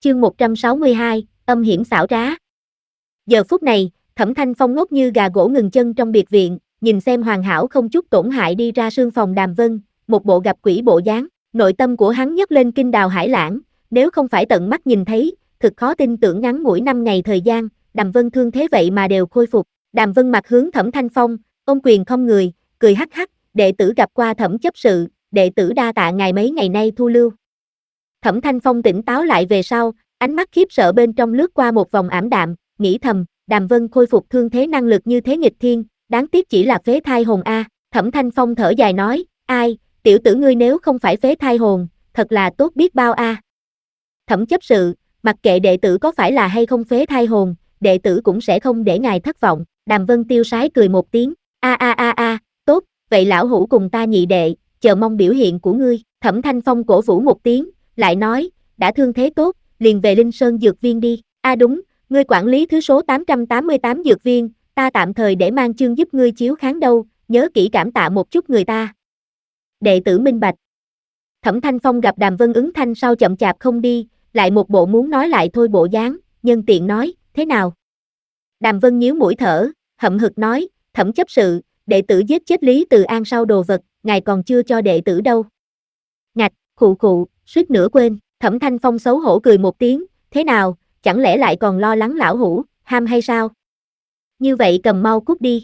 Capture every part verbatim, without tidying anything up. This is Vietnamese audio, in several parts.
Chương một trăm sáu mươi hai, âm hiểm xảo trá. Giờ phút này, Thẩm Thanh Phong ngốc như gà gỗ ngừng chân trong biệt viện, nhìn xem hoàn hảo không chút tổn hại đi ra sương phòng Đàm Vân, một bộ gặp quỷ bộ dáng, nội tâm của hắn nhấc lên kinh đào hải lãng, nếu không phải tận mắt nhìn thấy, thực khó tin tưởng ngắn ngủi năm ngày thời gian, Đàm Vân thương thế vậy mà đều khôi phục. Đàm Vân mặt hướng Thẩm Thanh Phong, ôm quyền không người, cười hắc hắc, đệ tử gặp qua Thẩm chấp sự, đệ tử đa tạ ngài mấy ngày nay thu lưu. Thẩm Thanh Phong tỉnh táo lại về sau, ánh mắt khiếp sợ bên trong lướt qua một vòng ảm đạm, nghĩ thầm, Đàm Vân khôi phục thương thế năng lực như thế nghịch thiên, đáng tiếc chỉ là phế thai hồn a. Thẩm Thanh Phong thở dài nói, ai, tiểu tử ngươi nếu không phải phế thai hồn, thật là tốt biết bao a. Thẩm chấp sự, mặc kệ đệ tử có phải là hay không phế thai hồn, đệ tử cũng sẽ không để ngài thất vọng. Đàm Vân tiêu sái cười một tiếng, a a a a, tốt, vậy lão hữu cùng ta nhị đệ, chờ mong biểu hiện của ngươi. Thẩm Thanh Phong cổ vũ một tiếng, lại nói, đã thương thế tốt, liền về Linh Sơn dược viên đi. A à đúng, ngươi quản lý thứ số tám trăm tám mươi tám dược viên, ta tạm thời để mang chương giúp ngươi chiếu kháng đâu, nhớ kỹ cảm tạ một chút người ta. Đệ tử minh bạch. Thẩm Thanh Phong gặp Đàm Vân ứng thanh sau chậm chạp không đi, lại một bộ muốn nói lại thôi bộ dáng, nhân tiện nói, thế nào? Đàm Vân nhíu mũi thở, hậm hực nói, Thẩm chấp sự, đệ tử giết chết Lý Từ An sau đồ vật, ngài còn chưa cho đệ tử đâu. Ngạch, khụ khụ, suýt nữa quên. Thẩm Thanh Phong xấu hổ cười một tiếng, thế nào, chẳng lẽ lại còn lo lắng lão hữu, ham hay sao? Như vậy cầm mau cút đi.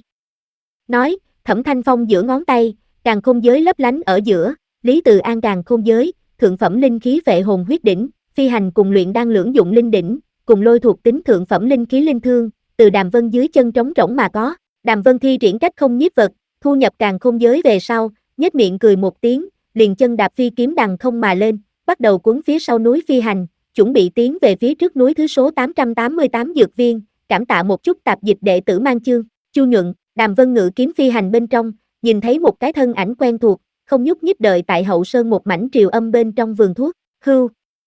Nói, Thẩm Thanh Phong giữa ngón tay, càn khôn giới lấp lánh ở giữa, Lý Từ An càn khôn giới, thượng phẩm linh khí phệ hồn huyết đỉnh, phi hành cùng luyện đan lưỡng dụng linh đỉnh, cùng lôi thuộc tính thượng phẩm linh khí linh thương, từ Đàm Vân dưới chân trống rỗng mà có. Đàm Vân thi triển cách không nhiếp vật, thu nhập càn khôn giới về sau, nhếch miệng cười một tiếng, liền chân đạp phi kiếm đằng không mà lên, bắt đầu cuốn phía sau núi phi hành, chuẩn bị tiến về phía trước núi thứ số tám trăm tám mươi tám dược viên, cảm tạ một chút tạp dịch đệ tử mang chương. Chu Nhuận, Đàm Vân ngự kiếm phi hành bên trong, nhìn thấy một cái thân ảnh quen thuộc, không nhúc nhích đợi tại hậu sơn một mảnh triều âm bên trong vườn thuốc. Hưu.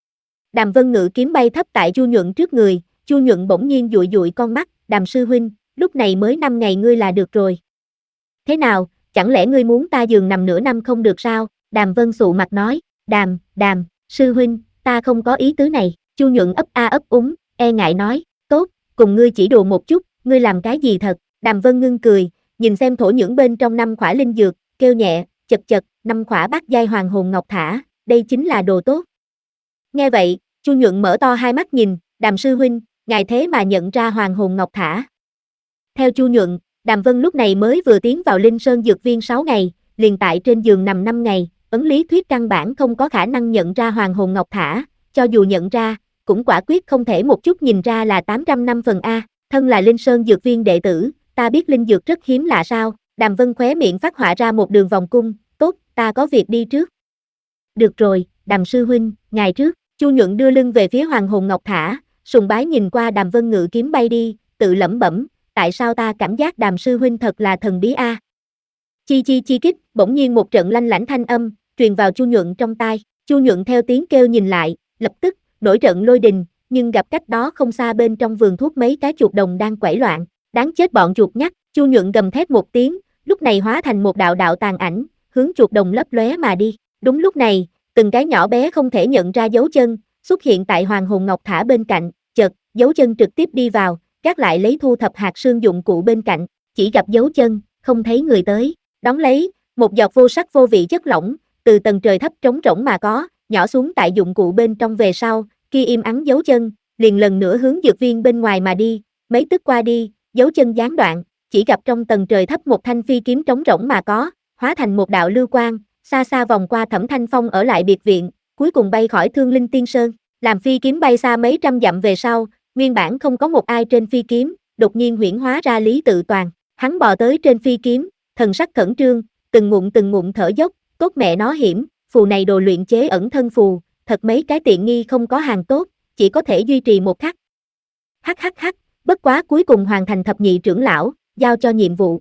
Đàm Vân ngự kiếm bay thấp tại Chu Nhuận trước người, Chu Nhuận bỗng nhiên dụi dụi con mắt, Đàm sư huynh, lúc này mới năm ngày ngươi là được rồi. Thế nào, chẳng lẽ ngươi muốn ta giường nằm nửa năm không được sao? Đàm Vân sụ mặt nói, Đàm, Đàm, sư huynh, ta không có ý tứ này. Chu Nhuận ấp a ấp úng, e ngại nói, tốt, cùng ngươi chỉ đùa một chút, ngươi làm cái gì thật? Đàm Vân ngưng cười, nhìn xem thổ nhưỡng bên trong năm khỏa linh dược, kêu nhẹ, chật chật, năm khỏa bát giai hoàng hồn ngọc thả, đây chính là đồ tốt. Nghe vậy, Chu Nhuận mở to hai mắt nhìn, Đàm sư huynh, ngài thế mà nhận ra hoàng hồn ngọc thả. Theo Chu Nhuận, Đàm Vân lúc này mới vừa tiến vào Linh Sơn dược viên sáu ngày, liền tại trên giường nằm năm ngày, ấn lý thuyết căn bản không có khả năng nhận ra hoàng hồn ngọc thả, cho dù nhận ra, cũng quả quyết không thể một chút nhìn ra là tám trăm năm phần A, thân là Linh Sơn dược viên đệ tử, ta biết linh dược rất hiếm lạ sao? Đàm Vân khóe miệng phát họa ra một đường vòng cung, tốt, ta có việc đi trước. Được rồi, Đàm sư huynh, ngài trước. Chu Nhuận đưa lưng về phía hoàng hồn ngọc thả, sùng bái nhìn qua Đàm Vân ngự kiếm bay đi, tự lẩm bẩm, tại sao ta cảm giác Đàm sư huynh thật là thần bí a? Chi chi chi kích, bỗng nhiên một trận lanh lảnh thanh âm truyền vào Chu Nhuận trong tai. Chu Nhuận theo tiếng kêu nhìn lại, lập tức nổi trận lôi đình, nhưng gặp cách đó không xa bên trong vườn thuốc mấy cái chuột đồng đang quẩy loạn, đáng chết bọn chuột nhắt. Chu Nhuận gầm thét một tiếng, lúc này hóa thành một đạo đạo tàn ảnh, hướng chuột đồng lấp lóe mà đi. Đúng lúc này, từng cái nhỏ bé không thể nhận ra dấu chân xuất hiện tại hoàng hồn ngọc thả bên cạnh, chợt dấu chân trực tiếp đi vào, gác lại lấy thu thập hạt sương dụng cụ bên cạnh, chỉ gặp dấu chân, không thấy người tới. Đón lấy, một giọt vô sắc vô vị chất lỏng, từ tầng trời thấp trống rỗng mà có, nhỏ xuống tại dụng cụ bên trong về sau, kia im ắng dấu chân, liền lần nữa hướng dược viên bên ngoài mà đi, mấy tức qua đi, dấu chân gián đoạn, chỉ gặp trong tầng trời thấp một thanh phi kiếm trống rỗng mà có, hóa thành một đạo lưu quang, xa xa vòng qua Thẩm Thanh Phong ở lại biệt viện, cuối cùng bay khỏi Thương Linh Tiên Sơn, làm phi kiếm bay xa mấy trăm dặm về sau, nguyên bản không có một ai trên phi kiếm, đột nhiên huyễn hóa ra Lý Tự Toàn, hắn bò tới trên phi kiếm, thần sắc khẩn trương, từng ngụm từng ngụm thở dốc, tốt mẹ nó hiểm, phù này đồ luyện chế ẩn thân phù, thật mấy cái tiện nghi không có hàng tốt, chỉ có thể duy trì một khắc. Hắc hắc hắc, bất quá cuối cùng hoàn thành thập nhị trưởng lão, giao cho nhiệm vụ.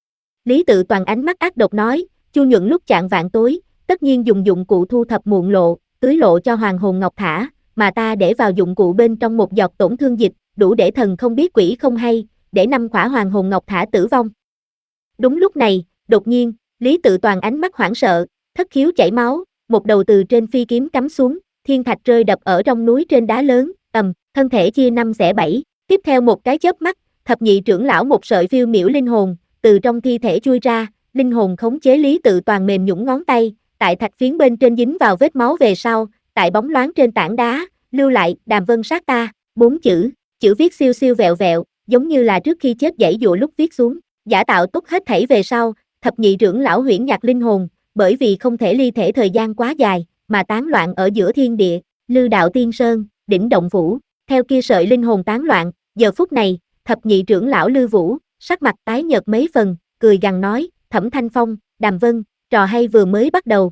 Lý Tự Toàn ánh mắt ác độc nói, Chu Nhuận lúc chạng vạn tối, tất nhiên dùng dụng cụ thu thập muộn lộ, tưới lộ cho hoàng hồn ngọc thả, mà ta để vào dụng cụ bên trong một giọt tổn thương dịch, đủ để thần không biết quỷ không hay, để năm khỏa hoàng hồn ngọc thả tử vong. Đúng lúc này, đột nhiên, Lý Tự Toàn ánh mắt hoảng sợ, thất khiếu chảy máu, một đầu từ trên phi kiếm cắm xuống, thiên thạch rơi đập ở trong núi trên đá lớn, ầm, thân thể chia năm xẻ bảy, tiếp theo một cái chớp mắt, thập nhị trưởng lão một sợi phiêu miểu linh hồn, từ trong thi thể chui ra, linh hồn khống chế Lý Tự Toàn mềm nhũn ngón tay, tại thạch phiến bên trên dính vào vết máu về sau, tại bóng loáng trên tảng đá, lưu lại, Đàm Vân sát ta, bốn chữ, chữ viết siêu siêu vẹo vẹo, giống như là trước khi chết giãy giụa lúc viết xuống, giả tạo tốt hết thảy về sau, thập nhị trưởng lão huyễn nhạc linh hồn, bởi vì không thể ly thể thời gian quá dài, mà tán loạn ở giữa thiên địa, Lư Đạo Tiên Sơn, đỉnh động phủ, theo kia sợi linh hồn tán loạn, giờ phút này, thập nhị trưởng lão Lư Vũ, sắc mặt tái nhợt mấy phần, cười gằn nói, Thẩm Thanh Phong, Đàm Vân, trò hay vừa mới bắt đầu.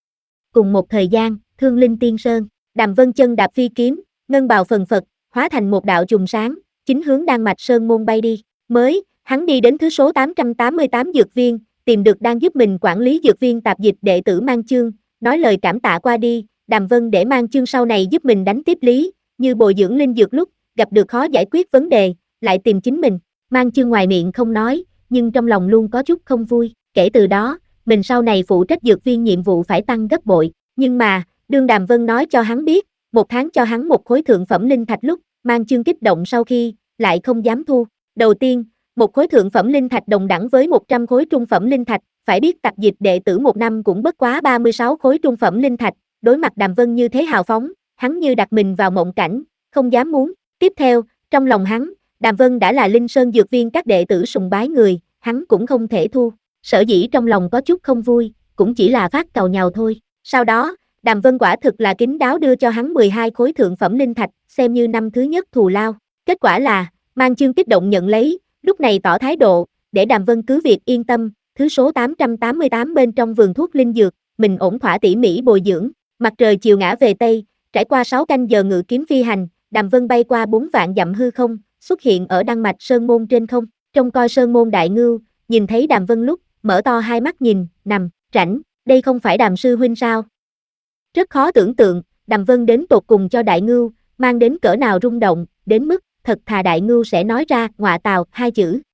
Cùng một thời gian, Thương Linh Tiên Sơn, Đàm Vân chân đạp phi kiếm, ngân bào phần phật, hóa thành một đạo chùm sáng, chính hướng Đan Mạch Sơn môn bay đi. Mới, hắn đi đến thứ số tám trăm tám mươi tám dược viên, tìm được đang giúp mình quản lý dược viên tạp dịch đệ tử Mang Chương, nói lời cảm tạ qua đi, Đàm Vân để Mang Chương sau này giúp mình đánh tiếp lý, như bồi dưỡng linh dược lúc, gặp được khó giải quyết vấn đề, lại tìm chính mình. Mang Chương ngoài miệng không nói, nhưng trong lòng luôn có chút không vui, kể từ đó, mình sau này phụ trách dược viên nhiệm vụ phải tăng gấp bội, nhưng mà, đương Đàm Vân nói cho hắn biết, một tháng cho hắn một khối thượng phẩm linh thạch lúc, Mang Chương kích động sau khi, lại không dám thu. Đầu tiên, một khối thượng phẩm linh thạch đồng đẳng với một trăm khối trung phẩm linh thạch, phải biết tạp dịch đệ tử một năm cũng bất quá ba mươi sáu khối trung phẩm linh thạch, đối mặt Đàm Vân như thế hào phóng, hắn như đặt mình vào mộng cảnh, không dám muốn. Tiếp theo, trong lòng hắn, Đàm Vân đã là Linh Sơn dược viên các đệ tử sùng bái người, hắn cũng không thể thu. Sở dĩ trong lòng có chút không vui, cũng chỉ là phát càu nhàu thôi. Sau đó, Đàm Vân quả thực là kín đáo đưa cho hắn mười hai khối thượng phẩm linh thạch, xem như năm thứ nhất thù lao. Kết quả là, Mang Chương kích động nhận lấy, lúc này tỏ thái độ, để Đàm Vân cứ việc yên tâm, thứ số tám trăm tám mươi tám bên trong vườn thuốc linh dược, mình ổn thỏa tỉ mỉ bồi dưỡng. Mặt trời chiều ngã về Tây, trải qua sáu canh giờ ngự kiếm phi hành, Đàm Vân bay qua bốn vạn dặm hư không, xuất hiện ở Đan Mạch Sơn môn trên không. Trông coi Sơn môn đại ngưu, nhìn thấy Đàm Vân lúc, mở to hai mắt nhìn, nằm, rảnh, đây không phải Đàm sư huynh sao? Rất khó tưởng tượng, Đàm Vân đến tột cùng cho đại ngưu, mang đến cỡ nào rung động, đến mức, thật thà đại ngưu sẽ nói ra, ngọa tào, hai chữ.